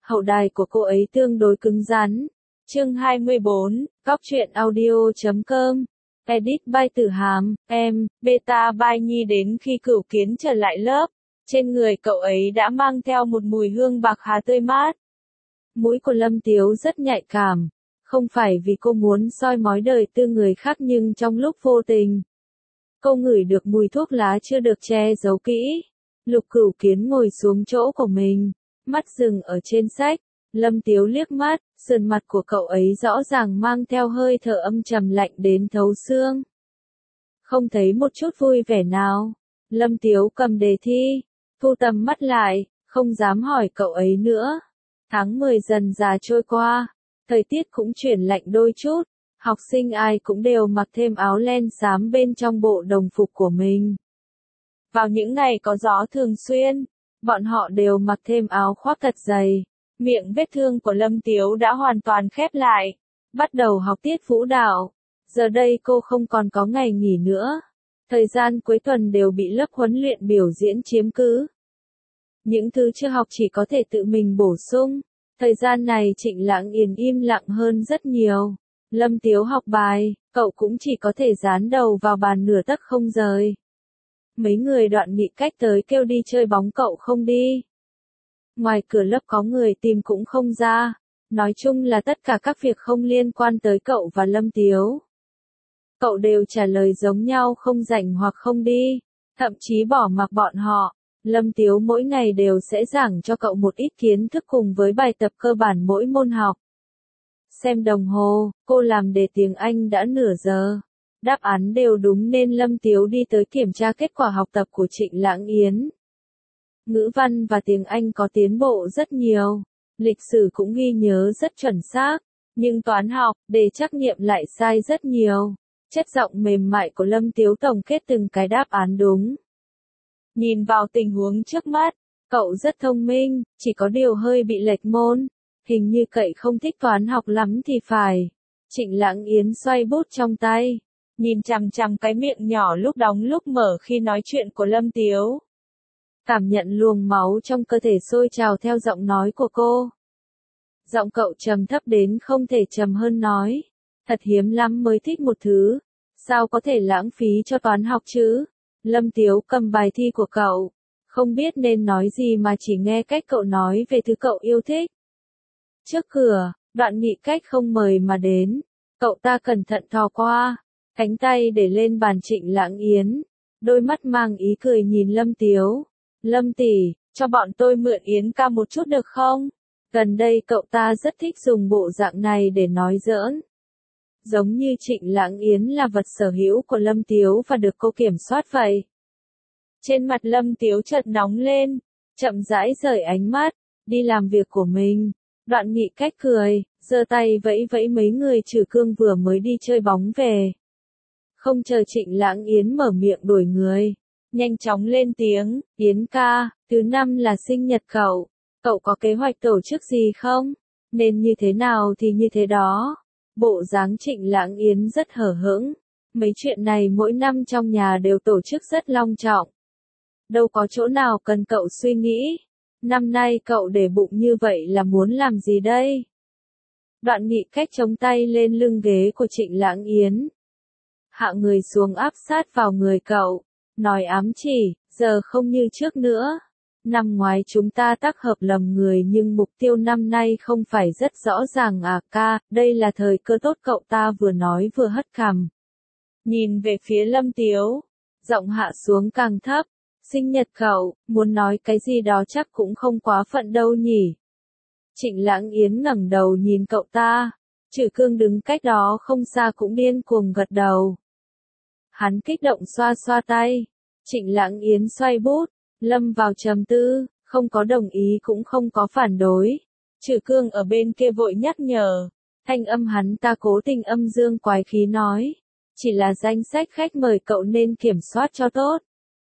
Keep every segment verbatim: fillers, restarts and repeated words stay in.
hậu đài của cô ấy tương đối cứng rắn. Chương hai mươi bốn, Cóc truyện audio chấm com. Edit by Tử Hàm, em, Beta by Nhi. Đến khi Cửu Kiến trở lại lớp, trên người cậu ấy đã mang theo một mùi hương bạc hà tươi mát. Mũi của Lâm Tiếu rất nhạy cảm, không phải vì cô muốn soi mói đời tư người khác, nhưng trong lúc vô tình, cô ngửi được mùi thuốc lá chưa được che giấu kỹ. Lục Cửu Kiến ngồi xuống chỗ của mình, mắt dừng ở trên sách. Lâm Tiếu liếc mắt, sườn mặt của cậu ấy rõ ràng mang theo hơi thở âm trầm lạnh đến thấu xương. Không thấy một chút vui vẻ nào. Lâm Tiếu cầm đề thi, thu tầm mắt lại, không dám hỏi cậu ấy nữa. Tháng mười dần dà trôi qua, thời tiết cũng chuyển lạnh đôi chút, học sinh ai cũng đều mặc thêm áo len xám bên trong bộ đồng phục của mình. Vào những ngày có gió thường xuyên, bọn họ đều mặc thêm áo khoác thật dày. Miệng vết thương của Lâm Tiếu đã hoàn toàn khép lại, bắt đầu học tiết vũ đạo. Giờ đây cô không còn có ngày nghỉ nữa. Thời gian cuối tuần đều bị lớp huấn luyện biểu diễn chiếm cứ. Những thứ chưa học chỉ có thể tự mình bổ sung. Thời gian này Trịnh Lãng Yến im lặng hơn rất nhiều. Lâm Tiếu học bài, cậu cũng chỉ có thể dán đầu vào bàn nửa tấc không rời. Mấy người Đoạn Nghị Cách tới kêu đi chơi bóng cậu không đi. Ngoài cửa lớp có người tìm cũng không ra, nói chung là tất cả các việc không liên quan tới cậu và Lâm Tiếu. Cậu đều trả lời giống nhau, không rảnh hoặc không đi, thậm chí bỏ mặc bọn họ. Lâm Tiếu mỗi ngày đều sẽ giảng cho cậu một ít kiến thức cùng với bài tập cơ bản mỗi môn học. Xem đồng hồ, cô làm đề tiếng Anh đã nửa giờ. Đáp án đều đúng nên Lâm Tiếu đi tới kiểm tra kết quả học tập của Trịnh Lãng Yến. Ngữ văn và tiếng Anh có tiến bộ rất nhiều, lịch sử cũng ghi nhớ rất chuẩn xác, nhưng toán học, đề trắc nghiệm lại sai rất nhiều. Chất giọng mềm mại của Lâm Tiếu tổng kết từng cái đáp án đúng. Nhìn vào tình huống trước mắt, cậu rất thông minh, chỉ có điều hơi bị lệch môn, hình như cậu không thích toán học lắm thì phải. Trịnh Lãng Yến xoay bút trong tay, nhìn chằm chằm cái miệng nhỏ lúc đóng lúc mở khi nói chuyện của Lâm Tiếu. Cảm nhận luồng máu trong cơ thể sôi trào theo giọng nói của cô. Giọng cậu trầm thấp đến không thể trầm hơn nói. Thật hiếm lắm mới thích một thứ. Sao có thể lãng phí cho toán học chứ? Lâm Tiếu cầm bài thi của cậu. Không biết nên nói gì mà chỉ nghe cách cậu nói về thứ cậu yêu thích. Trước cửa, Đoạn Nghị Cách không mời mà đến. Cậu ta cẩn thận thò qua, cánh tay để lên bàn Trịnh Lãng Yến. Đôi mắt mang ý cười nhìn Lâm Tiếu. Lâm tỷ, cho bọn tôi mượn Yến ca một chút được không? Gần đây cậu ta rất thích dùng bộ dạng này để nói giỡn. Giống như Trịnh Lãng Yến là vật sở hữu của Lâm Tiếu và được cô kiểm soát vậy. Trên mặt Lâm Tiếu chợt nóng lên, chậm rãi rời ánh mắt, đi làm việc của mình. Đoạn Nghị Cách cười, giơ tay vẫy vẫy mấy người Trừ Cương vừa mới đi chơi bóng về. Không chờ Trịnh Lãng Yến mở miệng đuổi người, nhanh chóng lên tiếng, Yến ca, thứ năm là sinh nhật cậu, cậu có kế hoạch tổ chức gì không? Nên như thế nào thì như thế đó. Bộ dáng Trịnh Lãng Yến rất hở hững, mấy chuyện này mỗi năm trong nhà đều tổ chức rất long trọng. Đâu có chỗ nào cần cậu suy nghĩ, năm nay cậu để bụng như vậy là muốn làm gì đây? Đoạn Nghị Cách chống tay lên lưng ghế của Trịnh Lãng Yến. Hạ người xuống áp sát vào người cậu. Nói ám chỉ, giờ không như trước nữa. Năm ngoái chúng ta tác hợp lầm người nhưng mục tiêu năm nay không phải rất rõ ràng à ca, đây là thời cơ tốt, cậu ta vừa nói vừa hất cằm. Nhìn về phía Lâm Tiếu, giọng hạ xuống càng thấp, sinh nhật cậu, muốn nói cái gì đó chắc cũng không quá phận đâu nhỉ. Trịnh Lãng Yến ngẩng đầu nhìn cậu ta, Trừ Cương đứng cách đó không xa cũng điên cuồng gật đầu. Hắn kích động xoa xoa tay. Trịnh Lãng Yến xoay bút, lâm vào trầm tư, không có đồng ý cũng không có phản đối. Trừ Cương ở bên kia vội nhắc nhở. Thanh âm hắn ta cố tình âm dương quái khí nói. Chỉ là danh sách khách mời cậu nên kiểm soát cho tốt.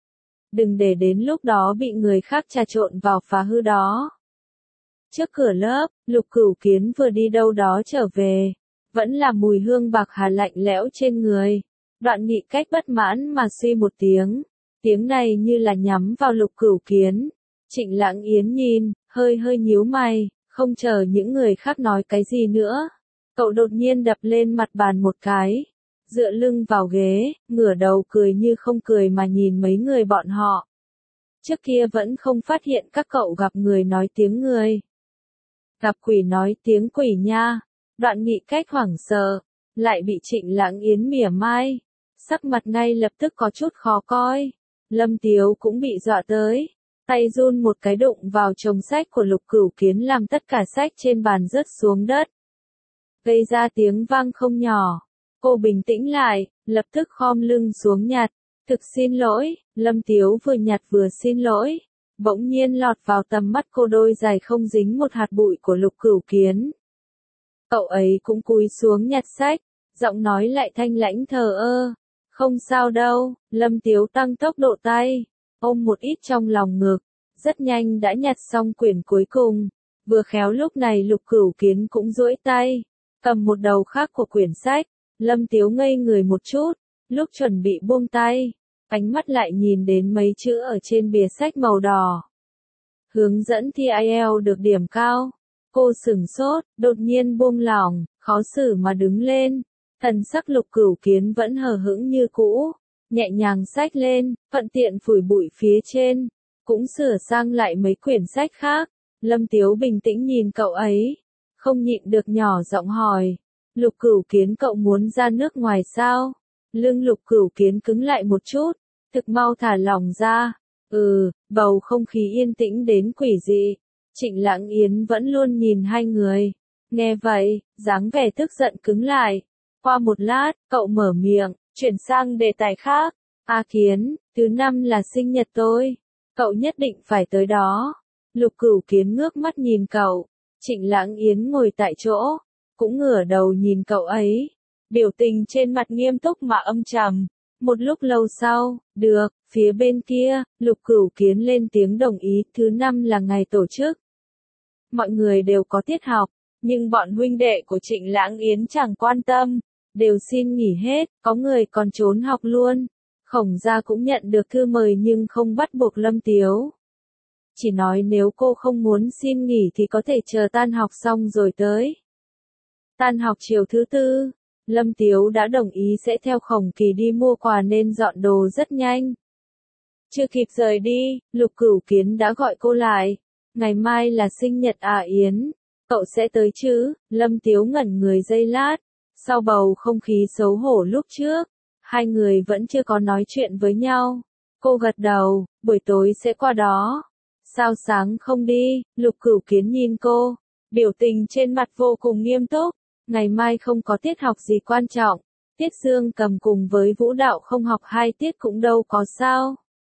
Đừng để đến lúc đó bị người khác trà trộn vào phá hư đó. Trước cửa lớp, Lục Cửu Kiến vừa đi đâu đó trở về. Vẫn là mùi hương bạc hà lạnh lẽo trên người. Đoạn Nghị Cách bất mãn mà suy một tiếng. Tiếng này như là nhắm vào Lục Cửu Kiến. Trịnh Lãng Yến nhìn, hơi hơi nhíu mày, Không chờ những người khác nói cái gì nữa, cậu đột nhiên đập lên mặt bàn một cái, dựa lưng vào ghế, ngửa đầu cười như không cười mà nhìn mấy người bọn họ. Trước kia vẫn không phát hiện các cậu gặp người nói tiếng người. Gặp quỷ nói tiếng quỷ nha. Đoạn Nghị Cách hoảng sợ, lại bị Trịnh Lãng Yến mỉa mai. Sắc mặt ngay lập tức có chút khó coi. Lâm Tiếu cũng bị dọa tới. Tay run một cái đụng vào chồng sách của Lục Cửu Kiến làm tất cả sách trên bàn rớt xuống đất. Gây ra tiếng vang không nhỏ. Cô bình tĩnh lại, lập tức khom lưng xuống nhặt. Thực xin lỗi, Lâm Tiếu vừa nhặt vừa xin lỗi. Bỗng nhiên lọt vào tầm mắt cô đôi giày không dính một hạt bụi của Lục Cửu Kiến. Cậu ấy cũng cúi xuống nhặt sách, giọng nói lại thanh lãnh thờ ơ. Không sao đâu, Lâm Tiếu tăng tốc độ tay, ôm một ít trong lòng ngực, rất nhanh đã nhặt xong quyển cuối cùng. Vừa khéo lúc này Lục Cửu Kiến cũng duỗi tay, cầm một đầu khác của quyển sách. Lâm Tiếu ngây người một chút, lúc chuẩn bị buông tay, ánh mắt lại nhìn đến mấy chữ ở trên bìa sách màu đỏ. Hướng dẫn thi ai eo được điểm cao. Cô sửng sốt, đột nhiên buông lỏng, khó xử mà đứng lên. Thần sắc Lục Cửu Kiến vẫn hờ hững như cũ, nhẹ nhàng xách lên, thuận tiện phủi bụi phía trên, cũng sửa sang lại mấy quyển sách khác. Lâm Tiếu bình tĩnh nhìn cậu ấy, không nhịn được nhỏ giọng hỏi. Lục Cửu Kiến, cậu muốn ra nước ngoài sao? Lưng Lục Cửu Kiến cứng lại một chút, thực mau thả lỏng ra. Ừ, bầu không khí yên tĩnh đến quỷ dị. Trịnh Lãng Yến vẫn luôn nhìn hai người. Nghe vậy, dáng vẻ tức giận cứng lại. Qua một lát, cậu mở miệng, chuyển sang đề tài khác. A Kiến, thứ năm là sinh nhật tôi. Cậu nhất định phải tới đó. Lục Cửu Kiến ngước mắt nhìn cậu. Trịnh Lãng Yến ngồi tại chỗ, cũng ngửa đầu nhìn cậu ấy. Biểu tình trên mặt nghiêm túc mà âm trầm. Một lúc lâu sau, được, phía bên kia, Lục Cửu Kiến lên tiếng đồng ý. Thứ năm là ngày tổ chức. Mọi người đều có tiết học, nhưng bọn huynh đệ của Trịnh Lãng Yến chẳng quan tâm, đều xin nghỉ hết, có người còn trốn học luôn. Khổng gia cũng nhận được thư mời nhưng không bắt buộc Lâm Tiếu. Chỉ nói nếu cô không muốn xin nghỉ thì có thể chờ tan học xong rồi tới. Tan học chiều thứ tư, Lâm Tiếu đã đồng ý sẽ theo Khổng Kỳ đi mua quà nên dọn đồ rất nhanh. Chưa kịp rời đi, Lục Cửu Kiến đã gọi cô lại. Ngày mai là sinh nhật à Yến, cậu sẽ tới chứ? Lâm Tiếu ngẩn người giây lát, sau bầu không khí xấu hổ lúc trước, hai người vẫn chưa có nói chuyện với nhau. Cô gật đầu, buổi tối sẽ qua đó. Sao sáng không đi? Lục Cửu Kiến nhìn cô, biểu tình trên mặt vô cùng nghiêm túc. Ngày mai không có tiết học gì quan trọng, tiết dương cầm cùng với vũ đạo không học hai tiết cũng đâu có sao.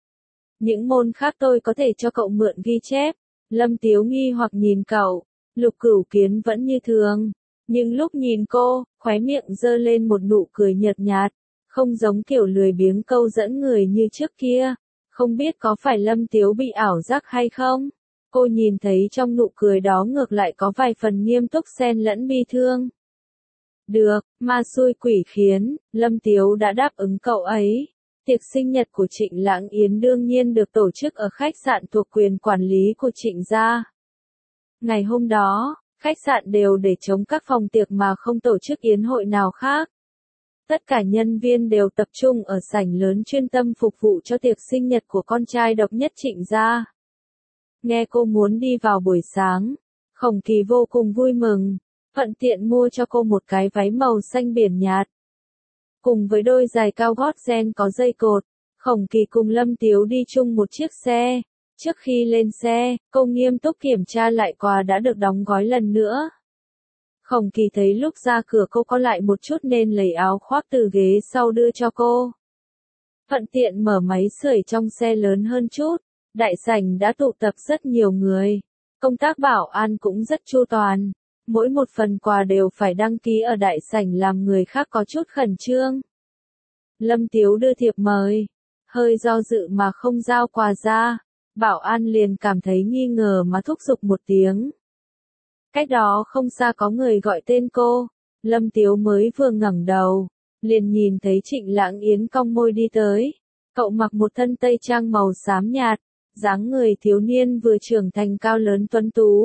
Những môn khác tôi có thể cho cậu mượn ghi chép. Lâm Tiếu nghi hoặc nhìn cậu, Lục Cửu Kiến vẫn như thường, nhưng lúc nhìn cô, khóe miệng giơ lên một nụ cười nhợt nhạt, không giống kiểu lười biếng câu dẫn người như trước kia. Không biết có phải Lâm Tiếu bị ảo giác hay không? Cô nhìn thấy trong nụ cười đó ngược lại có vài phần nghiêm túc xen lẫn bi thương. Được, ma xui quỷ khiến, Lâm Tiếu đã đáp ứng cậu ấy. Tiệc sinh nhật của Trịnh Lãng Yến đương nhiên được tổ chức ở khách sạn thuộc quyền quản lý của Trịnh gia. Ngày hôm đó, khách sạn đều để trống các phòng tiệc mà không tổ chức yến hội nào khác. Tất cả nhân viên đều tập trung ở sảnh lớn chuyên tâm phục vụ cho tiệc sinh nhật của con trai độc nhất Trịnh gia. Nghe cô muốn đi vào buổi sáng, Khổng Kỳ vô cùng vui mừng, thuận tiện mua cho cô một cái váy màu xanh biển nhạt. Cùng với đôi giày cao gót ren có dây cột, Khổng Kỳ cùng Lâm Tiếu đi chung một chiếc xe. Trước khi lên xe, cô nghiêm túc kiểm tra lại quà đã được đóng gói lần nữa. Khổng Kỳ thấy lúc ra cửa cô có lại một chút nên lấy áo khoác từ ghế sau đưa cho cô. Thuận tiện mở máy sưởi trong xe lớn hơn chút, đại sảnh đã tụ tập rất nhiều người. Công tác bảo an cũng rất chu toàn. Mỗi một phần quà đều phải đăng ký ở đại sảnh làm người khác có chút khẩn trương. Lâm Tiếu đưa thiệp mời, hơi do dự mà không giao quà ra, bảo an liền cảm thấy nghi ngờ mà thúc giục một tiếng. Cách đó không xa có người gọi tên cô, Lâm Tiếu mới vừa ngẩng đầu, liền nhìn thấy Trịnh Lãng Yến cong môi đi tới. Cậu mặc một thân tây trang màu xám nhạt, dáng người thiếu niên vừa trưởng thành cao lớn tuấn tú.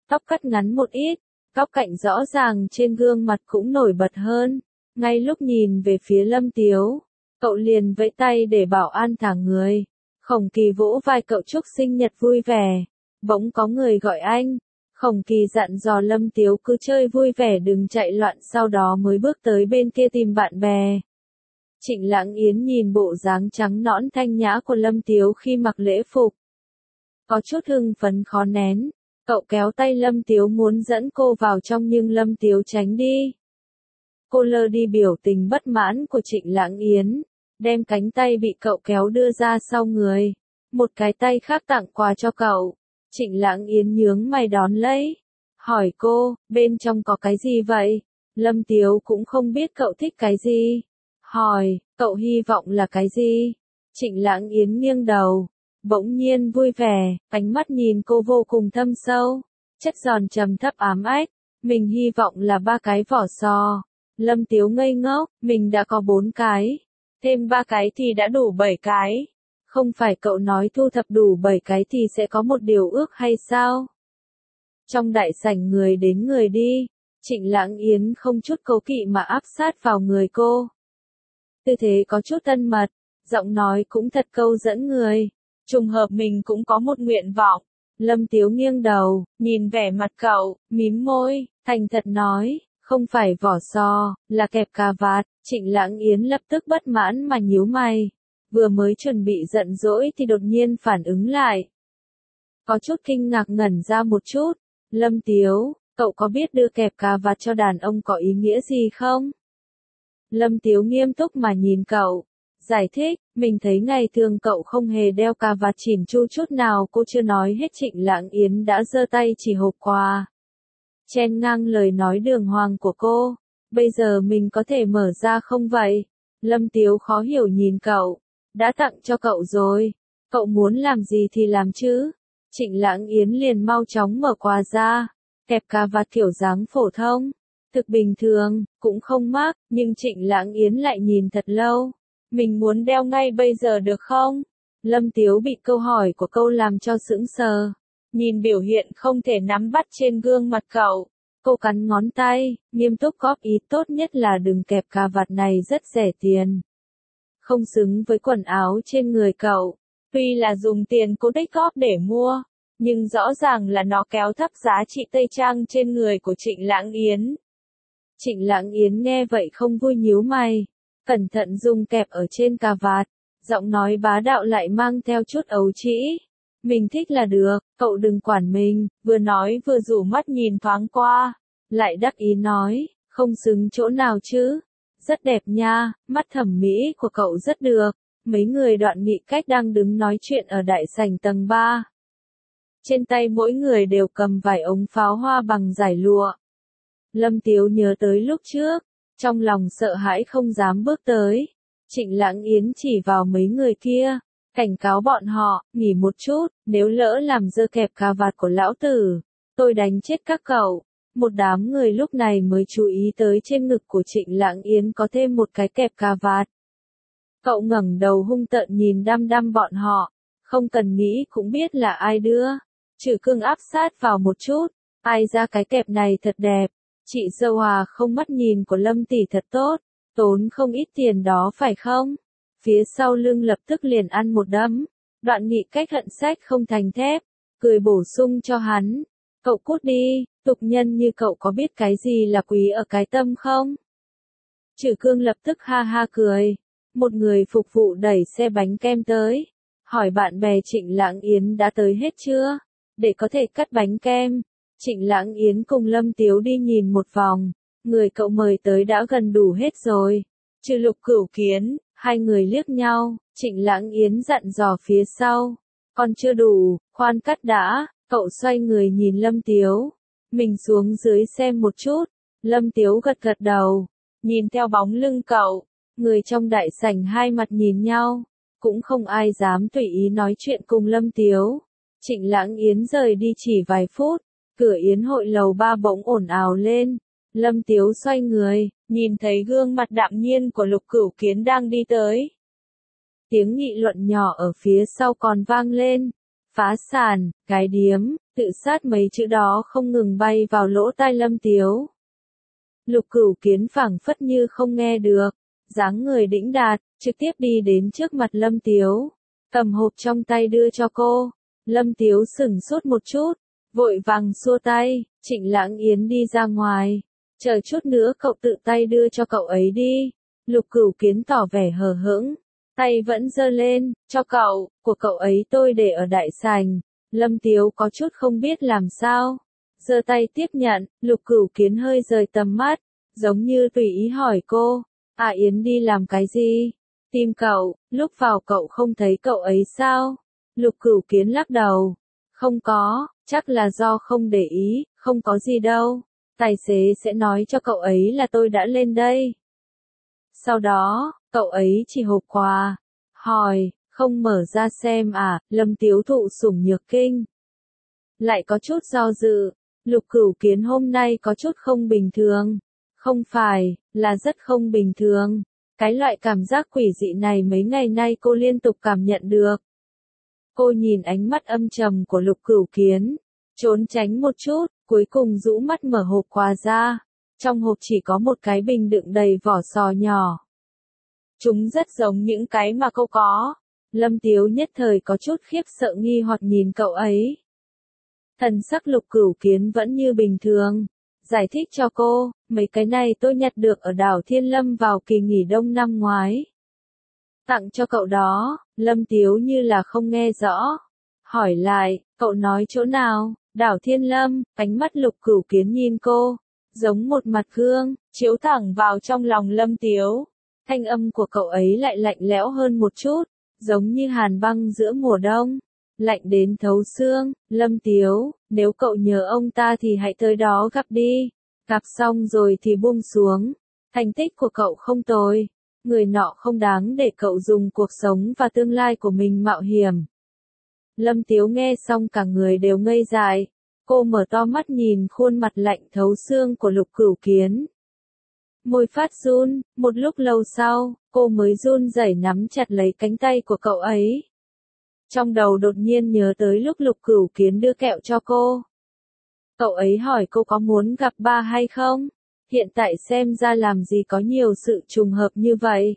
tóc cắt ngắn một ít, góc cạnh rõ ràng trên gương mặt cũng nổi bật hơn. Ngay lúc nhìn về phía Lâm Tiếu, cậu liền vẫy tay để bảo an thả người. Khổng Kỳ vỗ vai cậu chúc sinh nhật vui vẻ. Bỗng có người gọi anh. Khổng Kỳ dặn dò Lâm Tiếu cứ chơi vui vẻ đừng chạy loạn, sau đó mới bước tới bên kia tìm bạn bè. Trịnh Lãng Yến nhìn bộ dáng trắng nõn thanh nhã của Lâm Tiếu khi mặc lễ phục, có chút hưng phấn khó nén. Cậu kéo tay Lâm Tiếu muốn dẫn cô vào trong nhưng Lâm Tiếu tránh đi. Cô lơ đi biểu tình bất mãn của Trịnh Lãng Yến, đem cánh tay bị cậu kéo đưa ra sau người. Một cái tay khác tặng quà cho cậu. Trịnh Lãng Yến nhướng mày đón lấy. Hỏi cô, bên trong có cái gì vậy? Lâm Tiếu cũng không biết cậu thích cái gì. Hỏi, cậu hy vọng là cái gì? Trịnh Lãng Yến nghiêng đầu. Bỗng nhiên vui vẻ, ánh mắt nhìn cô vô cùng thâm sâu. Chất giòn trầm thấp ám ách. Mình hy vọng là ba cái vỏ sò. Lâm Tiếu ngây ngốc, mình đã có bốn cái. Thêm ba cái thì đã đủ bảy cái. Không phải cậu nói thu thập đủ bảy cái thì sẽ có một điều ước hay sao? Trong đại sảnh người đến người đi, Trịnh Lãng Yến không chút cố kỵ mà áp sát vào người cô. Tư thế có chút thân mật, giọng nói cũng thật câu dẫn người. Trùng hợp mình cũng có một nguyện vọng. Lâm Tiếu nghiêng đầu, nhìn vẻ mặt cậu, mím môi, thành thật nói, không phải vỏ sò, là kẹp cà vạt. Trịnh Lãng Yến lập tức bất mãn mà nhíu mày. Vừa mới chuẩn bị giận dỗi thì đột nhiên phản ứng lại. Có chút kinh ngạc ngẩn ra một chút. Lâm Tiếu, cậu có biết đưa kẹp cà vạt cho đàn ông có ý nghĩa gì không? Lâm Tiếu nghiêm túc mà nhìn cậu. Giải thích, mình thấy ngày thường cậu không hề đeo cà vạt chỉn chu chút nào. Cô chưa nói hết Trịnh Lãng Yến đã giơ tay chỉ hộp quà. Chen ngang lời nói đường hoàng của cô. Bây giờ mình có thể mở ra không vậy? Lâm Tiếu khó hiểu nhìn cậu. Đã tặng cho cậu rồi. Cậu muốn làm gì thì làm chứ. Trịnh Lãng Yến liền mau chóng mở quà ra. Kẹp cà vạt kiểu dáng phổ thông. Thực bình thường, cũng không mắc, nhưng Trịnh Lãng Yến lại nhìn thật lâu. Mình muốn đeo ngay bây giờ được không? Lâm Tiếu bị câu hỏi của câu làm cho sững sờ. Nhìn biểu hiện không thể nắm bắt trên gương mặt cậu. Cô cắn ngón tay, nghiêm túc góp ý tốt nhất là đừng kẹp cà vạt này rất rẻ tiền. Không xứng với quần áo trên người cậu. Tuy là dùng tiền cô đích góp để mua, nhưng rõ ràng là nó kéo thấp giá trị tây trang trên người của Trịnh Lãng Yến. Trịnh Lãng Yến nghe vậy không vui nhíu mày, cẩn thận dùng kẹp ở trên cà vạt, giọng nói bá đạo lại mang theo chút ấu trĩ. Mình thích là được, cậu đừng quản mình, vừa nói vừa rủ mắt nhìn thoáng qua, lại đắc ý nói, không xứng chỗ nào chứ. Rất đẹp nha, mắt thẩm mỹ của cậu rất được. Mấy người Đoạn Nghị Cách đang đứng nói chuyện ở đại sảnh tầng ba. Trên tay mỗi người đều cầm vài ống pháo hoa bằng dải lụa. Lâm Tiếu nhớ tới lúc trước, trong lòng sợ hãi không dám bước tới. Trịnh Lãng Yến chỉ vào mấy người kia, cảnh cáo bọn họ, nghỉ một chút, nếu lỡ làm dơ kẹp cà vạt của lão tử, tôi đánh chết các cậu. Một đám người lúc này mới chú ý tới trên ngực của Trịnh Lãng Yến có thêm một cái kẹp cà vạt. Cậu ngẩng đầu hung tợn nhìn đăm đăm bọn họ, không cần nghĩ cũng biết là ai đưa. Trừ Cương áp sát vào một chút, ai ra cái kẹp này thật đẹp. Chị dâu à, không mắt nhìn của Lâm tỷ thật tốt, tốn không ít tiền đó phải không? Phía sau lưng lập tức liền ăn một đấm. Đoạn Nghị Cách hận sách không thành thép, cười bổ sung cho hắn. Cậu cút đi, tục nhân như cậu có biết cái gì là quý ở cái tâm không? Trừ Cương lập tức ha ha cười. Một người phục vụ đẩy xe bánh kem tới, hỏi bạn bè Trịnh Lãng Yến đã tới hết chưa, để có thể cắt bánh kem. Trịnh Lãng Yến cùng Lâm Tiếu đi nhìn một vòng, người cậu mời tới đã gần đủ hết rồi. Trừ Lục Cửu Kiến, hai người liếc nhau, Trịnh Lãng Yến dặn dò phía sau. Còn chưa đủ, khoan cắt đã, cậu xoay người nhìn Lâm Tiếu. Mình xuống dưới xem một chút. Lâm Tiếu gật gật đầu, nhìn theo bóng lưng cậu. Người trong đại sảnh hai mặt nhìn nhau, cũng không ai dám tùy ý nói chuyện cùng Lâm Tiếu. Trịnh Lãng Yến rời đi chỉ vài phút, cửa yến hội lầu ba bỗng ồn ào lên. Lâm Tiếu xoay người, nhìn thấy gương mặt đạm nhiên của Lục Cửu Kiến đang đi tới. Tiếng nghị luận nhỏ ở phía sau còn vang lên. Phá sản, gái điếm, Tự sát mấy chữ đó không ngừng bay vào lỗ tai Lâm Tiếu. Lục Cửu Kiến phảng phất như không nghe được, dáng người đĩnh đạt, trực tiếp đi đến trước mặt Lâm Tiếu, cầm hộp trong tay đưa cho cô. Lâm Tiếu sửng sốt một chút, vội vàng xua tay, Trịnh Lãng Yến đi ra ngoài, chờ chút nữa cậu tự tay đưa cho cậu ấy đi. Lục Cửu Kiến tỏ vẻ hờ hững, tay vẫn giơ lên, cho cậu, của cậu ấy tôi để ở đại sảnh. Lâm Tiếu có chút không biết làm sao, giơ tay tiếp nhận. Lục Cửu Kiến hơi rời tầm mắt, giống như tùy ý hỏi cô, à Yến đi làm cái gì? Tìm cậu, lúc vào cậu không thấy cậu ấy sao? Lục Cửu Kiến lắc đầu, không có, chắc là do không để ý, không có gì đâu, tài xế sẽ nói cho cậu ấy là tôi đã lên đây. Sau đó, cậu ấy chỉ hộp quà, hỏi, không mở ra xem à? Lâm Tiếu thụ sủng nhược kinh, lại có chút do dự. Lục Cửu Kiến hôm nay có chút không bình thường, không phải, là rất không bình thường. Cái loại cảm giác quỷ dị này mấy ngày nay cô liên tục cảm nhận được. Cô nhìn ánh mắt âm trầm của Lục Cửu Kiến, trốn tránh một chút, cuối cùng rũ mắt mở hộp quà ra. Trong hộp chỉ có một cái bình đựng đầy vỏ sò nhỏ. Chúng rất giống những cái mà cô có. Lâm Tiếu nhất thời có chút khiếp sợ nghi hoặc nhìn cậu ấy. Thần sắc Lục Cửu Kiến vẫn như bình thường, giải thích cho cô, mấy cái này tôi nhặt được ở đảo Thiên Lâm vào kỳ nghỉ đông năm ngoái. Tặng cho cậu đó. Lâm Tiếu như là không nghe rõ, hỏi lại, cậu nói chỗ nào? Đảo Thiên Lâm. Ánh mắt Lục Cửu Kiến nhìn cô, giống một mặt gương, chiếu thẳng vào trong lòng Lâm Tiếu. Thanh âm của cậu ấy lại lạnh lẽo hơn một chút, giống như hàn băng giữa mùa đông, lạnh đến thấu xương. Lâm Tiếu, nếu cậu nhớ ông ta thì hãy tới đó gặp đi, gặp xong rồi thì buông xuống. Thành tích của cậu không tồi, người nọ không đáng để cậu dùng cuộc sống và tương lai của mình mạo hiểm. Lâm Tiếu nghe xong cả người đều ngây dại, cô mở to mắt nhìn khuôn mặt lạnh thấu xương của Lục Cửu Kiến. Môi phát run, một lúc lâu sau, cô mới run rẩy nắm chặt lấy cánh tay của cậu ấy. Trong đầu đột nhiên nhớ tới lúc Lục Cửu Kiến đưa kẹo cho cô. Cậu ấy hỏi cô có muốn gặp ba hay không? Hiện tại xem ra làm gì có nhiều sự trùng hợp như vậy.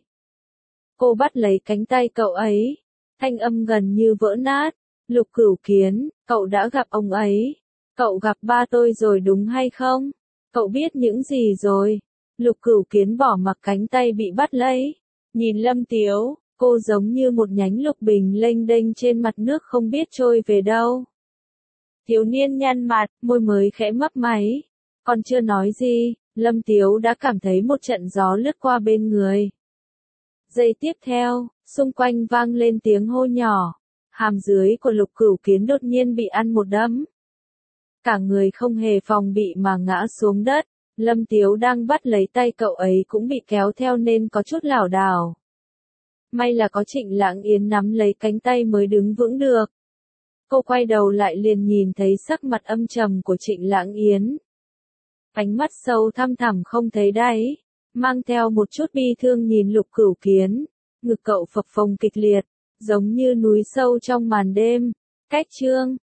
Cô bắt lấy cánh tay cậu ấy, thanh âm gần như vỡ nát. Lục Cửu Kiến, cậu đã gặp ông ấy. Cậu gặp ba tôi rồi đúng hay không? Cậu biết những gì rồi? Lục Cửu Kiến bỏ mặc cánh tay bị bắt lấy. Nhìn Lâm Tiếu, cô giống như một nhánh lục bình lênh đênh trên mặt nước không biết trôi về đâu. Thiếu niên nhăn mặt, môi mới khẽ mấp máy. Còn chưa nói gì, Lâm Tiếu đã cảm thấy một trận gió lướt qua bên người. Giây tiếp theo, xung quanh vang lên tiếng hô nhỏ. Hàm dưới của Lục Cửu Kiến đột nhiên bị ăn một đấm. Cả người không hề phòng bị mà ngã xuống đất. Lâm Tiếu đang bắt lấy tay cậu ấy cũng bị kéo theo nên có chút lảo đảo. May là có Trịnh Lãng Yến nắm lấy cánh tay mới đứng vững được. Cô quay đầu lại liền nhìn thấy sắc mặt âm trầm của Trịnh Lãng Yến. Ánh mắt sâu thăm thẳm không thấy đáy, mang theo một chút bi thương nhìn Lục Cửu Kiến. Ngực cậu phập phồng kịch liệt, giống như núi sâu trong màn đêm. Cách chương